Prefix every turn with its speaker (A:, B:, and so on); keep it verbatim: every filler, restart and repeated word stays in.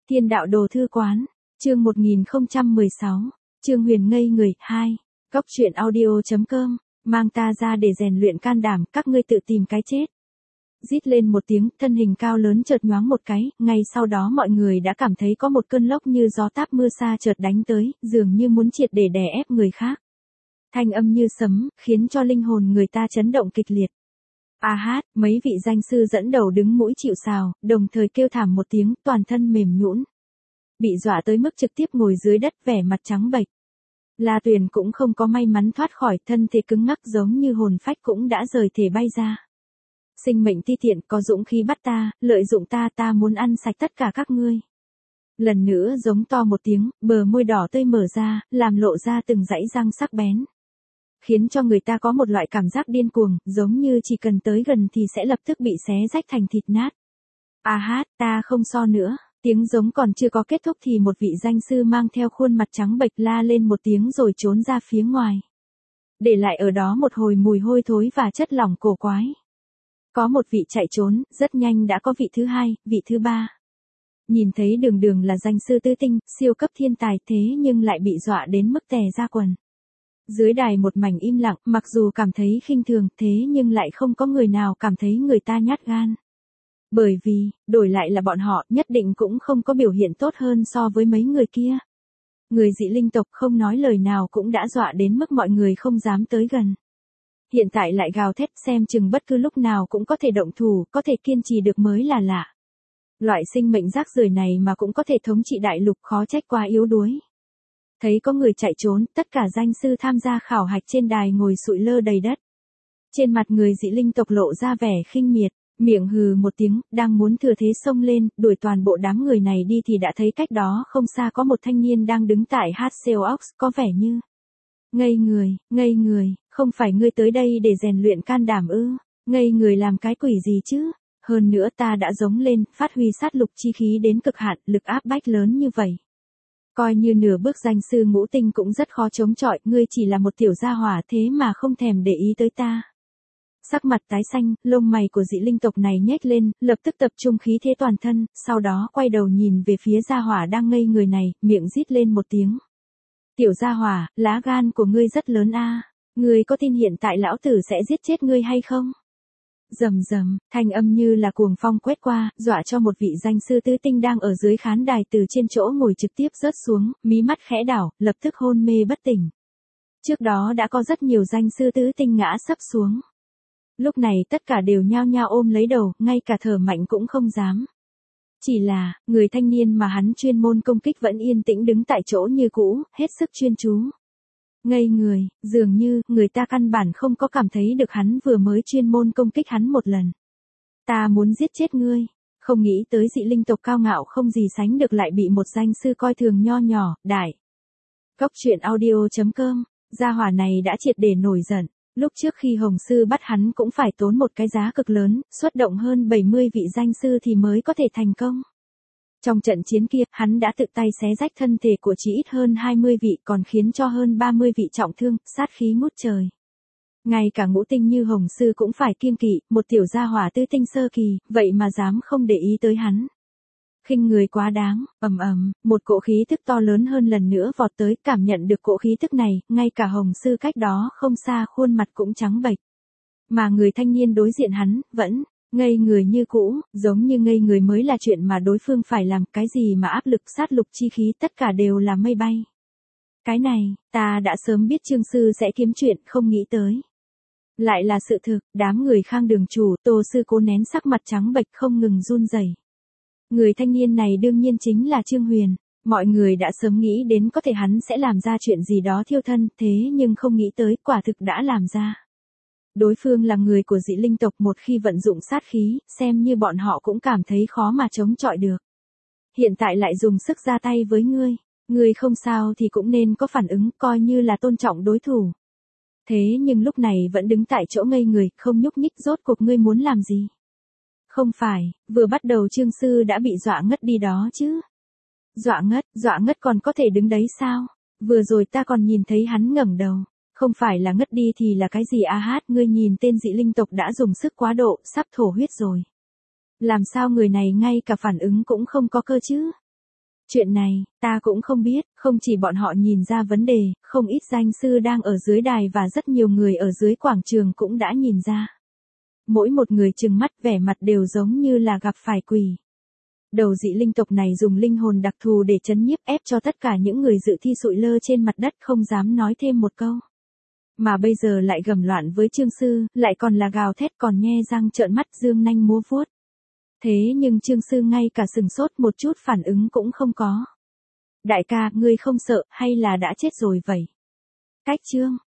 A: Thiên đạo đồ thư quán, chương một nghìn không trăm mười sáu, Trương Huyền ngây người, hai, Góc truyện audio chấm com, mang ta ra để rèn luyện can đảm, các ngươi tự tìm cái chết. Rít lên một tiếng, thân hình cao lớn chợt nhoáng một cái, ngay sau đó mọi người đã cảm thấy có một cơn lốc như gió táp mưa xa chợt đánh tới, dường như muốn triệt để đè ép người khác. Thanh âm như sấm, khiến cho linh hồn người ta chấn động kịch liệt. A hát, mấy vị danh sư dẫn đầu đứng mũi chịu sào, đồng thời kêu thảm một tiếng, toàn thân mềm nhũn. Bị dọa tới mức trực tiếp ngồi dưới đất, vẻ mặt trắng bệch. La Tuyền cũng không có may mắn thoát khỏi, thân thể cứng ngắc giống như hồn phách cũng đã rời thể bay ra. Sinh mệnh ti tiện, có dũng khí bắt ta, lợi dụng ta, ta muốn ăn sạch tất cả các ngươi. Lần nữa giống to một tiếng, bờ môi đỏ tươi mở ra, làm lộ ra từng dãy răng sắc bén. Khiến cho người ta có một loại cảm giác điên cuồng, giống như chỉ cần tới gần thì sẽ lập tức bị xé rách thành thịt nát. A hát, ta không so nữa. Tiếng giống còn chưa có kết thúc thì một vị danh sư mang theo khuôn mặt trắng bệch la lên một tiếng rồi trốn ra phía ngoài. Để lại ở đó một hồi mùi hôi thối và chất lỏng cổ quái. Có một vị chạy trốn, rất nhanh đã có vị thứ hai, vị thứ ba. Nhìn thấy đường đường là danh sư tứ tinh, siêu cấp thiên tài thế nhưng lại bị dọa đến mức tè ra quần. Dưới đài một mảnh im lặng, mặc dù cảm thấy khinh thường thế nhưng lại không có người nào cảm thấy người ta nhát gan. Bởi vì, đổi lại là bọn họ, nhất định cũng không có biểu hiện tốt hơn so với mấy người kia. Người dị linh tộc không nói lời nào cũng đã dọa đến mức mọi người không dám tới gần. Hiện tại lại gào thét, xem chừng bất cứ lúc nào cũng có thể động thủ, có thể kiên trì được mới là lạ. Loại sinh mệnh rác rưởi này mà cũng có thể thống trị đại lục, khó trách quá yếu đuối. Thấy có người chạy trốn, tất cả danh sư tham gia khảo hạch trên đài ngồi sụi lơ đầy đất. Trên mặt người dị linh tộc lộ ra vẻ khinh miệt, miệng hừ một tiếng, đang muốn thừa thế xông lên, đuổi toàn bộ đám người này đi thì đã thấy cách đó không xa có một thanh niên đang đứng tại Hatseox, có vẻ như ngây người, ngây người, không phải ngươi tới đây để rèn luyện can đảm ư? Ngây người làm cái quỷ gì chứ? Hơn nữa ta đã giống lên, phát huy sát lục chi khí đến cực hạn, lực áp bách lớn như vậy. Coi như nửa bước danh sư ngũ tinh cũng rất khó chống chọi, ngươi chỉ là một tiểu gia hỏa thế mà không thèm để ý tới ta. Sắc mặt tái xanh, lông mày của dị linh tộc này nhếch lên, lập tức tập trung khí thế toàn thân, sau đó quay đầu nhìn về phía gia hỏa đang ngây người này, miệng rít lên một tiếng. Tiểu gia hỏa, lá gan của ngươi rất lớn a, ngươi có tin hiện tại lão tử sẽ giết chết ngươi hay không? Rầm rầm, thanh âm như là cuồng phong quét qua, dọa cho một vị danh sư tứ tinh đang ở dưới khán đài từ trên chỗ ngồi trực tiếp rớt xuống, mí mắt khẽ đảo, lập tức hôn mê bất tỉnh. Trước đó đã có rất nhiều danh sư tứ tinh ngã sấp xuống. Lúc này tất cả đều nhao nhao ôm lấy đầu, ngay cả thở mạnh cũng không dám. Chỉ là, người thanh niên mà hắn chuyên môn công kích vẫn yên tĩnh đứng tại chỗ như cũ, hết sức chuyên chú. Ngây người, dường như, người ta căn bản không có cảm thấy được hắn vừa mới chuyên môn công kích hắn một lần. Ta muốn giết chết ngươi, không nghĩ tới dị linh tộc cao ngạo không gì sánh được lại bị một danh sư coi thường nho nhỏ, đại. Góc truyện audio chấm com, gia hỏa này đã triệt để nổi giận. Lúc trước khi Hồng Sư bắt hắn cũng phải tốn một cái giá cực lớn, xuất động hơn bảy mươi vị danh sư thì mới có thể thành công. Trong trận chiến kia, hắn đã tự tay xé rách thân thể của chỉ ít hơn hai mươi vị, còn khiến cho hơn ba mươi vị trọng thương, sát khí ngút trời. Ngay cả ngũ tinh như Hồng Sư cũng phải kiêng kỵ, một tiểu gia hỏa tứ tinh sơ kỳ, vậy mà dám không để ý tới hắn. Khinh người quá đáng, ầm ầm, một cỗ khí tức to lớn hơn lần nữa vọt tới, cảm nhận được cỗ khí tức này, ngay cả Hồng Sư cách đó không xa khuôn mặt cũng trắng bệch. Mà người thanh niên đối diện hắn, vẫn ngây người như cũ, giống như ngây người mới là chuyện mà đối phương phải làm, cái gì mà áp lực sát lục chi khí tất cả đều là mây bay. Cái này, ta đã sớm biết Trương Sư sẽ kiếm chuyện, không nghĩ tới. Lại là sự thực, đám người Khang Đường chủ, Tô Sư cố nén sắc mặt trắng bệch không ngừng run rẩy. Người thanh niên này đương nhiên chính là Trương Huyền, mọi người đã sớm nghĩ đến có thể hắn sẽ làm ra chuyện gì đó thiêu thân, thế nhưng không nghĩ tới, quả thực đã làm ra. Đối phương là người của dị linh tộc, một khi vận dụng sát khí, xem như bọn họ cũng cảm thấy khó mà chống chọi được. Hiện tại lại dùng sức ra tay với ngươi, ngươi không sao thì cũng nên có phản ứng, coi như là tôn trọng đối thủ. Thế nhưng lúc này vẫn đứng tại chỗ ngây người, không nhúc nhích, rốt cuộc ngươi muốn làm gì? Không phải, vừa bắt đầu Trương Sư đã bị dọa ngất đi đó chứ. Dọa ngất, dọa ngất còn có thể đứng đấy sao? Vừa rồi ta còn nhìn thấy hắn ngẩng đầu. Không phải là ngất đi thì là cái gì? A hát, ngươi nhìn tên dị linh tộc đã dùng sức quá độ, sắp thổ huyết rồi. Làm sao người này ngay cả phản ứng cũng không có cơ chứ? Chuyện này, ta cũng không biết, không chỉ bọn họ nhìn ra vấn đề, không ít danh sư đang ở dưới đài và rất nhiều người ở dưới quảng trường cũng đã nhìn ra. Mỗi một người trừng mắt vẻ mặt đều giống như là gặp phải quỷ. Đầu dị linh tộc này dùng linh hồn đặc thù để trấn nhiếp ép cho tất cả những người dự thi sụi lơ trên mặt đất không dám nói thêm một câu. Mà bây giờ lại gầm loạn với Trương Sư, lại còn là gào thét còn nhe răng trợn mắt dương nanh múa vuốt. Thế nhưng Trương Sư ngay cả sừng sốt một chút phản ứng cũng không có. Đại ca, ngươi không sợ hay là đã chết rồi vậy? Cách Trương,